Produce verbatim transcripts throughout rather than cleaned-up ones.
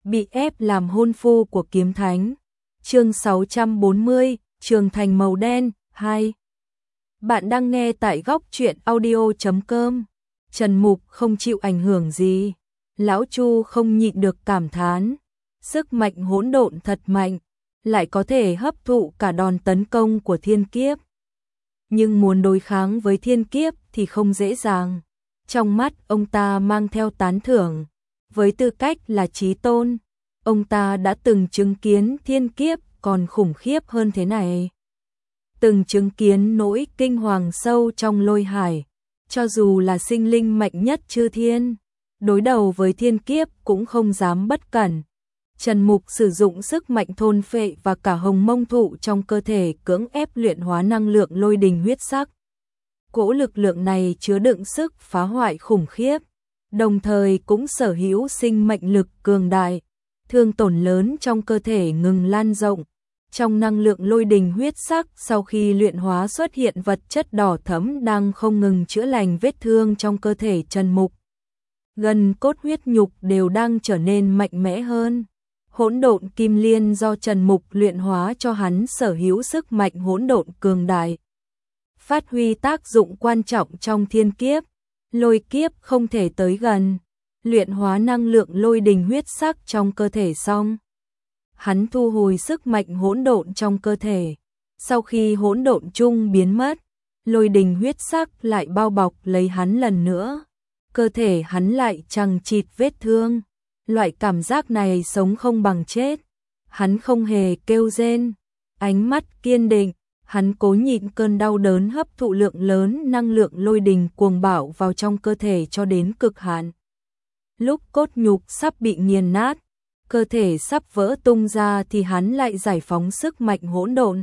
bị ép làm hôn phu của kiếm thánh. Chương sáu trăm bốn mươi, Trường thành màu đen, hai. Bạn đang nghe tại góc truyện audio chấm com. Trần Mục không chịu ảnh hưởng gì. Lão Chu không nhịn được cảm thán. Sức mạnh hỗn độn thật mạnh, lại có thể hấp thụ cả đòn tấn công của thiên kiếp. Nhưng muốn đối kháng với thiên kiếp thì không dễ dàng. Trong mắt ông ta mang theo tán thưởng. Với tư cách là chí tôn, ông ta đã từng chứng kiến thiên kiếp còn khủng khiếp hơn thế này. Từng chứng kiến nỗi kinh hoàng sâu trong lôi hải, cho dù là sinh linh mạnh nhất chư thiên, đối đầu với thiên kiếp cũng không dám bất cẩn. Trần Mục sử dụng sức mạnh thôn phệ và cả hồng mông thụ trong cơ thể cưỡng ép luyện hóa năng lượng lôi đình huyết sắc. Cỗ lực lượng này chứa đựng sức phá hoại khủng khiếp, đồng thời cũng sở hữu sinh mệnh lực cường đại, thương tổn lớn trong cơ thể ngừng lan rộng. Trong năng lượng lôi đình huyết sắc sau khi luyện hóa xuất hiện vật chất đỏ thẫm đang không ngừng chữa lành vết thương trong cơ thể Trần Mục. Gần cốt huyết nhục đều đang trở nên mạnh mẽ hơn. Hỗn độn kim liên do Trần Mục luyện hóa cho hắn sở hữu sức mạnh hỗn độn cường đại, phát huy tác dụng quan trọng trong thiên kiếp. Lôi kiếp không thể tới gần. Luyện hóa năng lượng lôi đình huyết sắc trong cơ thể xong, hắn thu hồi sức mạnh hỗn độn trong cơ thể. Sau khi hỗn độn chung biến mất, lôi đình huyết sắc lại bao bọc lấy hắn lần nữa. Cơ thể hắn lại chằng chịt vết thương. Loại cảm giác này sống không bằng chết. Hắn không hề kêu rên, ánh mắt kiên định. Hắn cố nhịn cơn đau đớn hấp thụ lượng lớn năng lượng lôi đình cuồng bạo vào trong cơ thể cho đến cực hạn. Lúc cốt nhục sắp bị nghiền nát, cơ thể sắp vỡ tung ra thì hắn lại giải phóng sức mạnh hỗn độn.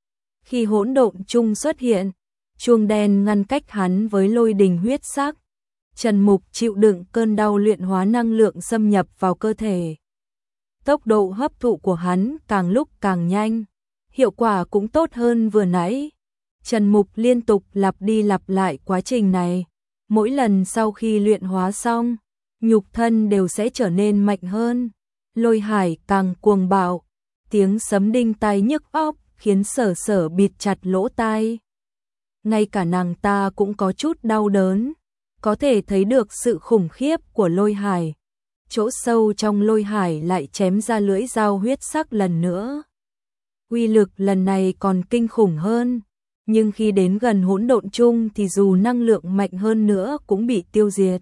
Khi hỗn độn chung xuất hiện, chuông đen ngăn cách hắn với lôi đình huyết sắc. Trần Mục chịu đựng cơn đau luyện hóa năng lượng xâm nhập vào cơ thể. Tốc độ hấp thụ của hắn càng lúc càng nhanh, hiệu quả cũng tốt hơn vừa nãy. Trần Mục liên tục lặp đi lặp lại quá trình này. Mỗi lần sau khi luyện hóa xong, nhục thân đều sẽ trở nên mạnh hơn. Lôi hải càng cuồng bạo, tiếng sấm đinh tai nhức óc khiến Sở Sở bịt chặt lỗ tai. Ngay cả nàng ta cũng có chút đau đớn, có thể thấy được sự khủng khiếp của lôi hải. Chỗ sâu trong lôi hải lại chém ra lưỡi dao huyết sắc lần nữa. Uy lực lần này còn kinh khủng hơn, nhưng khi đến gần hỗn độn chung thì dù năng lượng mạnh hơn nữa cũng bị tiêu diệt.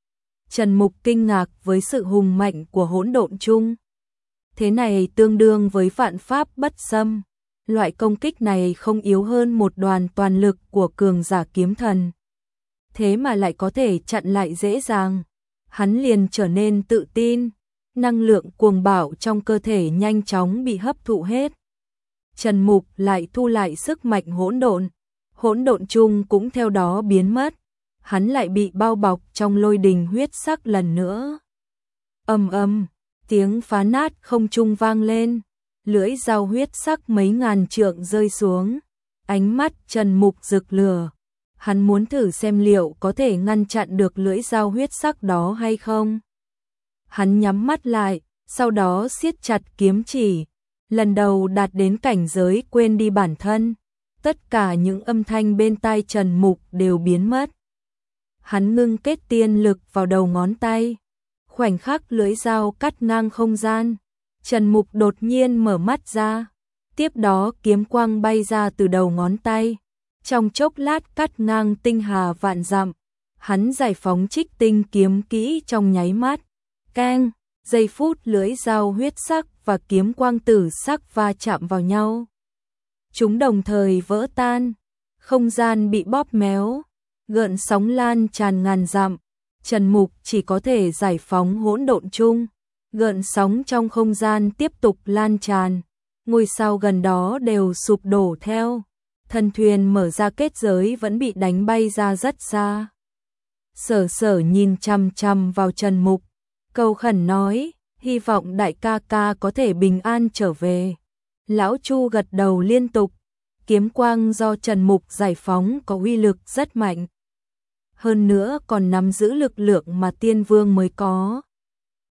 Trần Mục kinh ngạc với sự hùng mạnh của hỗn độn chung. Thế này tương đương với vạn pháp bất xâm. Loại công kích này không yếu hơn một đoàn toàn lực của cường giả kiếm thần. Thế mà lại có thể chặn lại dễ dàng. Hắn liền trở nên tự tin. Năng lượng cuồng bạo trong cơ thể nhanh chóng bị hấp thụ hết. Trần Mục lại thu lại sức mạnh hỗn độn. Hỗn độn chung cũng theo đó biến mất. Hắn lại bị bao bọc trong lôi đình huyết sắc lần nữa. Ầm ầm, tiếng phá nát không trung vang lên. Lưỡi dao huyết sắc mấy ngàn trượng rơi xuống. Ánh mắt Trần Mục rực lửa. Hắn muốn thử xem liệu có thể ngăn chặn được lưỡi dao huyết sắc đó hay không. Hắn nhắm mắt lại, sau đó siết chặt kiếm chỉ. Lần đầu đạt đến cảnh giới quên đi bản thân. Tất cả những âm thanh bên tai Trần Mục đều biến mất. Hắn ngưng kết tiên lực vào đầu ngón tay. Khoảnh khắc lưỡi dao cắt ngang không gian, Trần Mục đột nhiên mở mắt ra. Tiếp đó kiếm quang bay ra từ đầu ngón tay. Trong chốc lát cắt ngang tinh hà vạn dặm. Hắn giải phóng trích tinh kiếm kỹ trong nháy mắt. Keng, giây phút lưỡi dao huyết sắc và kiếm quang tử sắc va chạm vào nhau. Chúng đồng thời vỡ tan. Không gian bị bóp méo. Gợn sóng lan tràn ngàn dặm. Trần Mục chỉ có thể giải phóng hỗn độn chung. Gợn sóng trong không gian tiếp tục lan tràn. Ngôi sao gần đó đều sụp đổ theo. Thần thuyền mở ra kết giới vẫn bị đánh bay ra rất xa. Sở Sở nhìn chằm chằm vào Trần Mục, cầu khẩn nói, hy vọng đại ca ca có thể bình an trở về. Lão Chu gật đầu liên tục. Kiếm quang do Trần Mục giải phóng có uy lực rất mạnh. Hơn nữa còn nắm giữ lực lượng mà tiên vương mới có.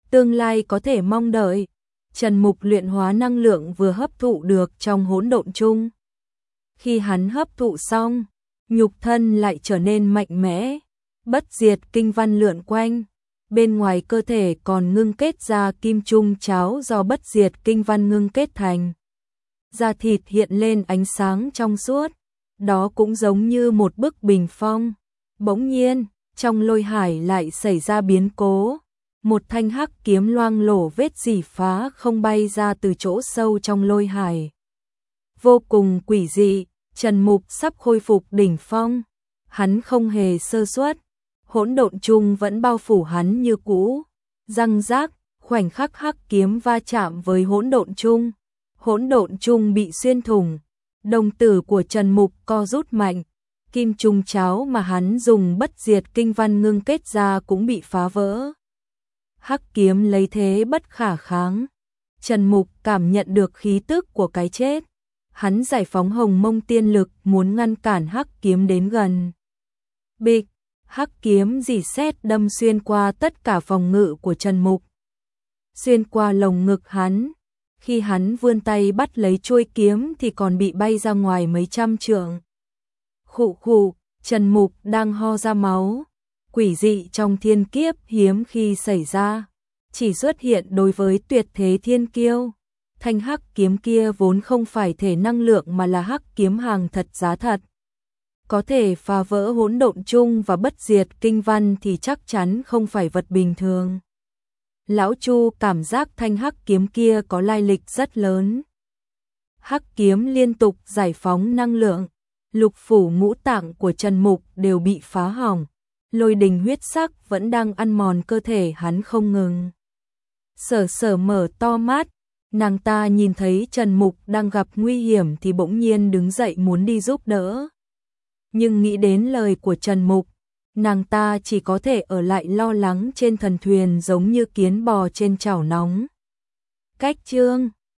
tương lai có thể mong đợi. Trần Mục luyện hóa năng lượng vừa hấp thụ được trong hỗn độn chung. Khi hắn hấp thụ xong, nhục thân lại trở nên mạnh mẽ, bất diệt kinh văn lượn quanh. Bên ngoài cơ thể còn ngưng kết ra kim trung cháo do bất diệt kinh văn ngưng kết thành. Da thịt hiện lên ánh sáng trong suốt, đó cũng giống như một bức bình phong. Bỗng nhiên, trong lôi hải lại xảy ra biến cố. Một thanh hắc kiếm loang lổ vết rỉ phá không bay ra từ chỗ sâu trong lôi hải. Vô cùng quỷ dị, Trần Mục sắp khôi phục đỉnh phong. Hắn không hề sơ suất, hỗn độn chung vẫn bao phủ hắn như cũ. Răng rác, khoảnh khắc hắc kiếm va chạm với hỗn độn chung. Hỗn độn chung bị xuyên thủng, đồng tử của Trần Mục co rút mạnh. Kim trung cháo mà hắn dùng bất diệt kinh văn ngưng kết ra cũng bị phá vỡ. Hắc kiếm lấy thế bất khả kháng. Trần Mục cảm nhận được khí tức của cái chết. Hắn giải phóng hồng mông tiên lực muốn ngăn cản hắc kiếm đến gần. Bịch, hắc kiếm rỉ sét đâm xuyên qua tất cả phòng ngự của Trần Mục. Xuyên qua lồng ngực hắn. Khi hắn vươn tay bắt lấy chuôi kiếm thì còn bị bay ra ngoài mấy trăm trượng. Khụ khụ, Trần Mục đang ho ra máu. Quỷ dị trong thiên kiếp hiếm khi xảy ra, chỉ xuất hiện đối với tuyệt thế thiên kiêu. Thanh hắc kiếm kia vốn không phải thể năng lượng mà là hắc kiếm hàng thật giá thật. Có thể phá vỡ hỗn độn chung và bất diệt kinh văn thì chắc chắn không phải vật bình thường. Lão Chu cảm giác thanh hắc kiếm kia có lai lịch rất lớn. Hắc kiếm liên tục giải phóng năng lượng, lục phủ ngũ tạng của Trần Mục đều bị phá hỏng. Lôi đình huyết sắc vẫn đang ăn mòn cơ thể hắn không ngừng. Sở Sở mở to mắt, nàng ta nhìn thấy Trần Mục đang gặp nguy hiểm thì bỗng nhiên đứng dậy muốn đi giúp đỡ. Nhưng nghĩ đến lời của Trần Mục, nàng ta chỉ có thể ở lại lo lắng trên thần thuyền giống như kiến bò trên chảo nóng. Cách chương